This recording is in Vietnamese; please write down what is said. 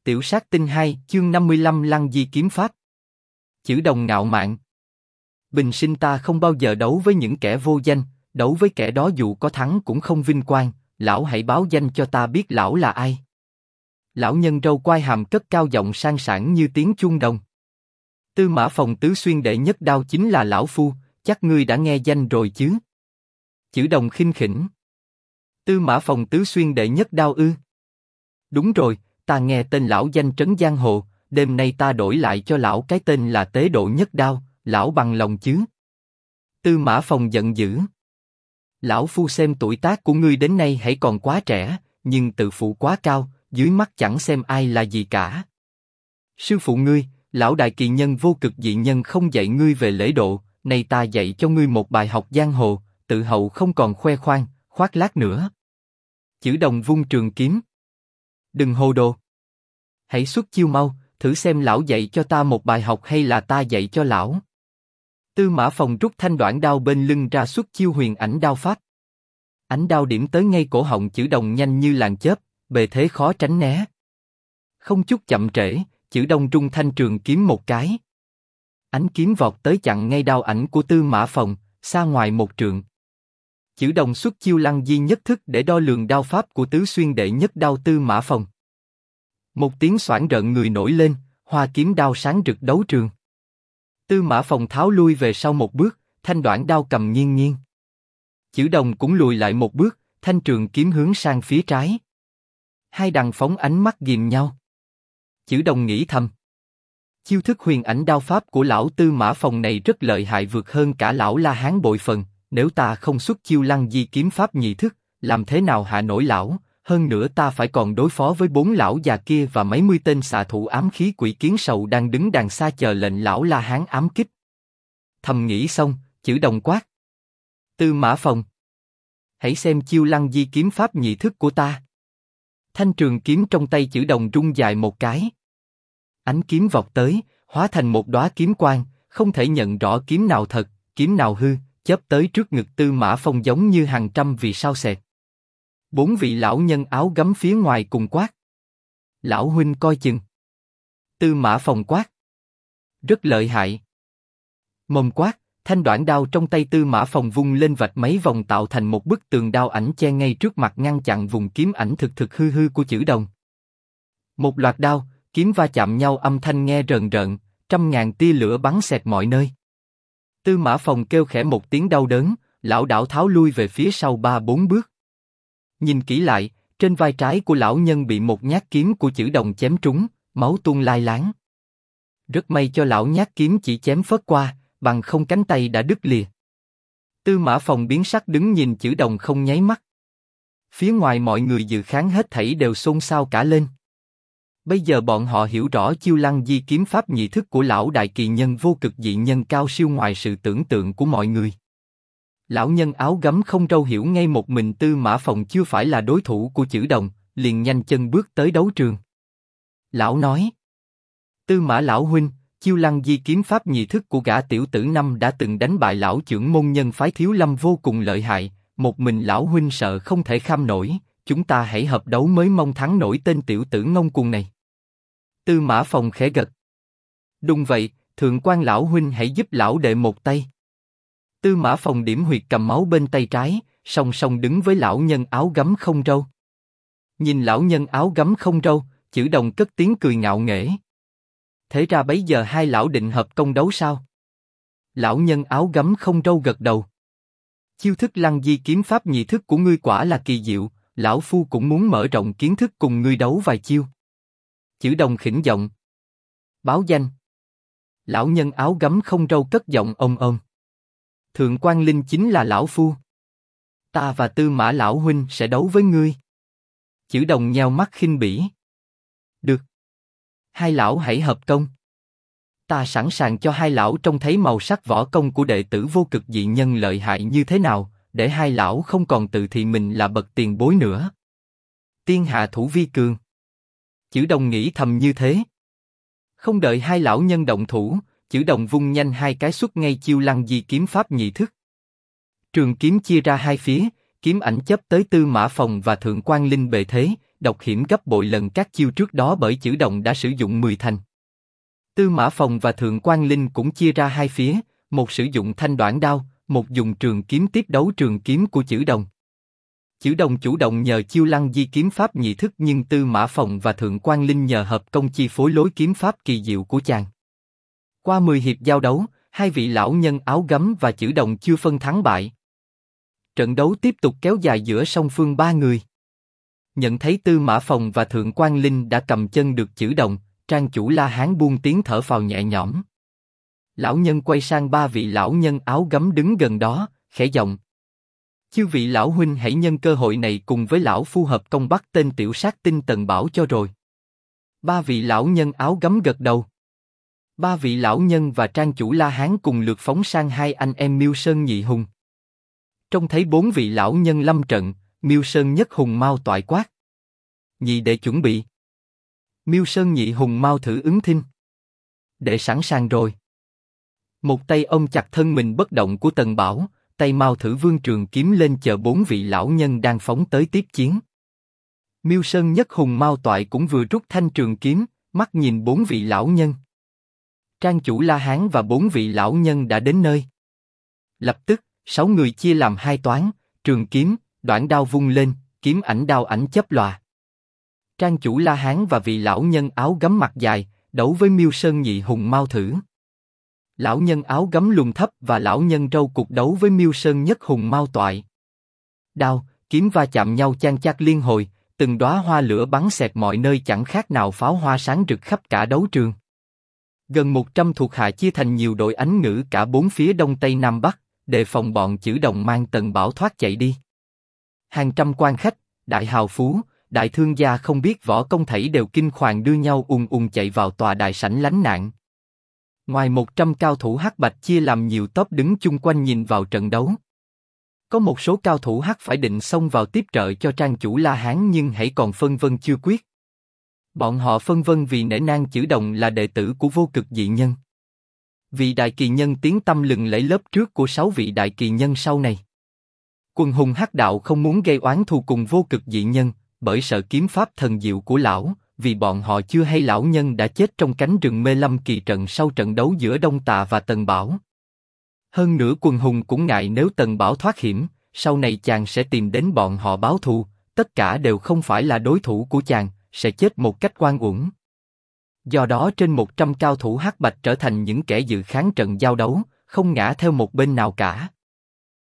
Tiểu sát tinh 2, chương 55 Lăng Di kiếm pháp. Chữ đồng ngạo mạn. Bình sinh ta không bao giờ đấu với những kẻ vô danh, đấu với kẻ đó dù có thắng cũng không vinh quang, lão hãy báo danh cho ta biết lão là ai. Lão nhân râu quai hàm cất cao giọng sang sảng như tiếng chuông đồng. Tư Mã Phòng tứ xuyên đệ nhất đao chính là lão phu, chắc ngươi đã nghe danh rồi chứ? Chữ đồng khinh khỉnh. Tư Mã Phòng tứ xuyên đệ nhất đao ư? Đúng rồi, ta nghe tên lão danh trấn giang hồ, đêm nay ta đổi lại cho lão cái tên là Tế Độ nhất đao, lão bằng lòng chứ? Tư Mã Phòng giận dữ. Lão phu xem tuổi tác của ngươi đến nay hãy còn quá trẻ, nhưng tự phụ quá cao, dưới mắt chẳng xem ai là gì cả. Sư phụ ngươi, lão đại kỳ nhân vô cực dị nhân không dạy ngươi về lễ độ, nay ta dạy cho ngươi một bài học giang hồ, tự hậu không còn khoe khoang, khoác lác nữa. Chữ đồng vung trường kiếm. Đừng hồ đồ. Hãy xuất chiêu mau, thử xem lão dạy cho ta một bài học hay là ta dạy cho lão. Tư Mã Phòng rút thanh đoạn đao bên lưng ra xuất chiêu huyền ảnh đao pháp. Ánh đao điểm tới ngay cổ họng chữ đồng nhanh như làn chớp, bề thế khó tránh né. Không chút chậm trễ, chữ đồng trung thanh trường kiếm một cái. Ánh kiếm vọt tới chặn ngay đao ảnh của Tư Mã Phòng, xa ngoài một trượng. Chữ đồng xuất chiêu Lăng Di nhất thức để đo lường đao pháp của tứ xuyên đệ nhất đao Tư Mã Phòng. Một tiếng xoảng rợn người nổi lên, hoa kiếm đao sáng rực đấu trường. Tư Mã Phòng tháo lui về sau một bước, thanh đoạn đao cầm nghiêng nghiêng. Chữ đồng cũng lùi lại một bước, thanh trường kiếm hướng sang phía trái. Hai đằng phóng ánh mắt ghìm nhau. Chữ đồng nghĩ thầm. Chiêu thức huyền ảnh đao pháp của lão Tư Mã Phòng này rất lợi hại vượt hơn cả lão La Hán bội phần, nếu ta không xuất chiêu Lăng Di kiếm pháp nhị thức, làm thế nào hạ nổi lão, hơn nữa ta phải còn đối phó với 4 lão già kia và mấy mươi tên xạ thủ ám khí quỷ kiến sầu đang đứng đằng xa chờ lệnh lão La Hán ám kích. Thầm nghĩ xong, chữ đồng quát. Tư Mã Phòng, hãy xem chiêu Lăng Di kiếm pháp nhị thức của ta. Thanh trường kiếm trong tay chữ đồng rung dài một cái. Ánh kiếm vọt tới, hóa thành một đóa kiếm quang, không thể nhận rõ kiếm nào thật, kiếm nào hư, chớp tới trước ngực Tư Mã Phòng giống như hàng trăm vì sao xẹt. 4 vị lão nhân áo gấm phía ngoài cùng quát. Lão huynh coi chừng. Tư Mã Phòng quát. Rất lợi hại. Mồm quát, thanh đoạn đao trong tay Tư Mã Phòng vung lên vạch mấy vòng tạo thành một bức tường đao ảnh che ngay trước mặt ngăn chặn vùng kiếm ảnh thực hư hư của chữ đồng. Một loạt đao, kiếm va chạm nhau âm thanh nghe rờn rợn, trăm ngàn tia lửa bắn xẹt mọi nơi. Tư Mã Phòng kêu khẽ một tiếng đau đớn, lão đảo tháo lui về phía sau 3-4 bước. Nhìn kỹ lại, trên vai trái của lão nhân bị một nhát kiếm của chữ đồng chém trúng, máu tuôn lai láng. Rất may cho lão nhát kiếm chỉ chém phớt qua, bằng không cánh tay đã đứt lìa. Tư Mã Phòng biến sắc đứng nhìn chữ đồng không nháy mắt. Phía ngoài mọi người dự khán hết thảy đều xôn xao cả lên. Bây giờ bọn họ hiểu rõ chiêu Lăng Di kiếm pháp nhị thức của lão đại kỳ nhân vô cực dị nhân cao siêu ngoài sự tưởng tượng của mọi người. Lão nhân áo gấm không râu hiểu ngay một mình Tư Mã Phòng chưa phải là đối thủ của chữ đồng, liền nhanh chân bước tới đấu trường. Lão nói. Tư Mã lão huynh, chiêu Lăng Di kiếm pháp nhị thức của gã tiểu tử năm đã từng đánh bại lão trưởng môn nhân phái Thiếu Lâm vô cùng lợi hại, một mình lão huynh sợ không thể kham nổi, chúng ta hãy hợp đấu mới mong thắng nổi tên tiểu tử ngông cuồng này. Tư Mã Phòng khẽ gật. Đúng vậy, thượng quan lão huynh hãy giúp lão đệ một tay. Tư Mã Phòng điểm huyệt cầm máu bên tay trái, song song đứng với lão nhân áo gấm không râu. Nhìn lão nhân áo gấm không râu, chữ đồng cất tiếng cười ngạo nghễ. Thế ra bấy giờ hai lão định hợp công đấu sao? Lão nhân áo gấm không râu gật đầu. Chiêu thức Lăng Di kiếm pháp nhị thức của ngươi quả là kỳ diệu, lão phu cũng muốn mở rộng kiến thức cùng ngươi đấu vài chiêu. Chữ đồng khỉnh giọng. Báo danh. Lão nhân áo gấm không râu cất giọng ôm ôm. Thượng quan Linh chính là lão phu. Ta và Tư Mã lão huynh sẽ đấu với ngươi. Chữ đồng nheo mắt khinh bỉ. Được. Hai lão hãy hợp công. Ta sẵn sàng cho hai lão trông thấy màu sắc võ công của đệ tử vô cực dị nhân lợi hại như thế nào, để hai lão không còn tự thị mình là bậc tiền bối nữa. Tiên hạ thủ vi cường. Chữ đồng nghĩ thầm như thế. Không đợi hai lão nhân động thủ, chữ đồng vung nhanh hai cái xuất ngay chiêu Lăng Di kiếm pháp nhị thức. Trường kiếm chia ra hai phía, kiếm ảnh chớp tới Tư Mã Phòng và Thượng quan Linh bề thế, độc hiểm gấp bội lần các chiêu trước đó bởi Chử Đồng đã sử dụng 10 thành. Tư Mã Phòng và Thượng Quan Linh cũng chia ra hai phía, một sử dụng thanh đoạn đao, một dùng trường kiếm tiếp đấu trường kiếm của Chử Đồng. Chử Đồng chủ động nhờ chiêu Lăng Di kiếm pháp nhị thức, nhưng Tư Mã Phòng và Thượng Quan Linh nhờ hợp công chi phối lối kiếm pháp kỳ diệu của chàng. Qua 10 hiệp giao đấu, hai vị lão nhân áo gấm và Chử Đồng chưa phân thắng bại. Trận đấu tiếp tục kéo dài giữa song phương 3 người. Nhận thấy Tư Mã Phòng và Thượng Quan Linh đã cầm chân được Chử Đồng, Trang chủ La Hán buông tiếng thở phào nhẹ nhõm. Lão nhân quay sang ba vị lão nhân áo gấm đứng gần đó, khẽ giọng: "Chư vị lão huynh hãy nhân cơ hội này cùng với lão phu hợp công bắt tên tiểu sát tinh Tần Bảo cho rồi." Ba vị lão nhân áo gấm gật đầu. Ba vị lão nhân và Trang chủ La Hán cùng lượt phóng sang hai anh em Miêu Sơn Nhị Hùng. Trông thấy bốn vị lão nhân lâm trận, Miêu Sơn Nhất Hùng mau toại quát: "Nhị đệ chuẩn bị." Miêu Sơn Nhị Hùng mau thử ứng thinh. "Đệ sẵn sàng rồi." Một tay ôm chặt thân mình bất động của Tần Bảo, tay mau thử vươn trường kiếm lên chờ bốn vị lão nhân đang phóng tới tiếp chiến. Miêu Sơn Nhất Hùng mau toại cũng vừa rút thanh trường kiếm, mắt nhìn bốn vị lão nhân. Trang chủ La Hán và bốn vị lão nhân đã đến nơi. Lập tức, 6 người chia làm hai toán, trường kiếm, đoạn đao vung lên, kiếm ảnh đao ảnh chớp lòa. Trang chủ La Hán và vị lão nhân áo gấm mặt dài đấu với Miêu Sơn Nhị Hùng mau thử. Lão nhân áo gấm lùn thấp và lão nhân râu cục đấu với Miêu Sơn Nhất Hùng mau toại. Đao, kiếm va chạm nhau chan chát liên hồi, từng đóa hoa lửa bắn xẹt mọi nơi chẳng khác nào pháo hoa sáng rực khắp cả đấu trường. Gần 100 thuộc hạ chia thành nhiều đội ánh ngữ cả bốn phía đông tây nam bắc, đề phòng bọn Chử Đồng mang Tần Bảo thoát chạy đi. Hàng trăm quan khách, đại hào phú, đại thương gia không biết võ công thảy đều kinh khoàng đưa nhau chạy vào tòa đại sảnh lánh nạn. Ngoài 100 cao thủ hắc bạch chia làm nhiều tốp đứng chung quanh nhìn vào trận đấu. Có một số cao thủ hắc phải định xông vào tiếp trợ cho Trang chủ La Hán nhưng hãy còn phân vân chưa quyết. Bọn họ phân vân vì nể nang Chử Đồng là đệ tử của Vô Cực Dị Nhân. Vị đại kỳ nhân tiếng tăm lừng lẫy lớp trước của 6 vị đại kỳ nhân sau này. Quần hùng hắc đạo không muốn gây oán thù cùng Vô Cực Dị Nhân, bởi sợ kiếm pháp thần diệu của lão, vì bọn họ chưa hay lão nhân đã chết trong cánh rừng Mê Lâm kỳ trận sau trận đấu giữa Đông Tà và Tần Bảo. Hơn nữa quần hùng cũng ngại nếu Tần Bảo thoát hiểm, sau này chàng sẽ tìm đến bọn họ báo thù, tất cả đều không phải là đối thủ của chàng, sẽ chết một cách oan uổng. Do đó trên 100 cao thủ hắc bạch trở thành những kẻ dự kháng trận giao đấu, không ngã theo một bên nào cả.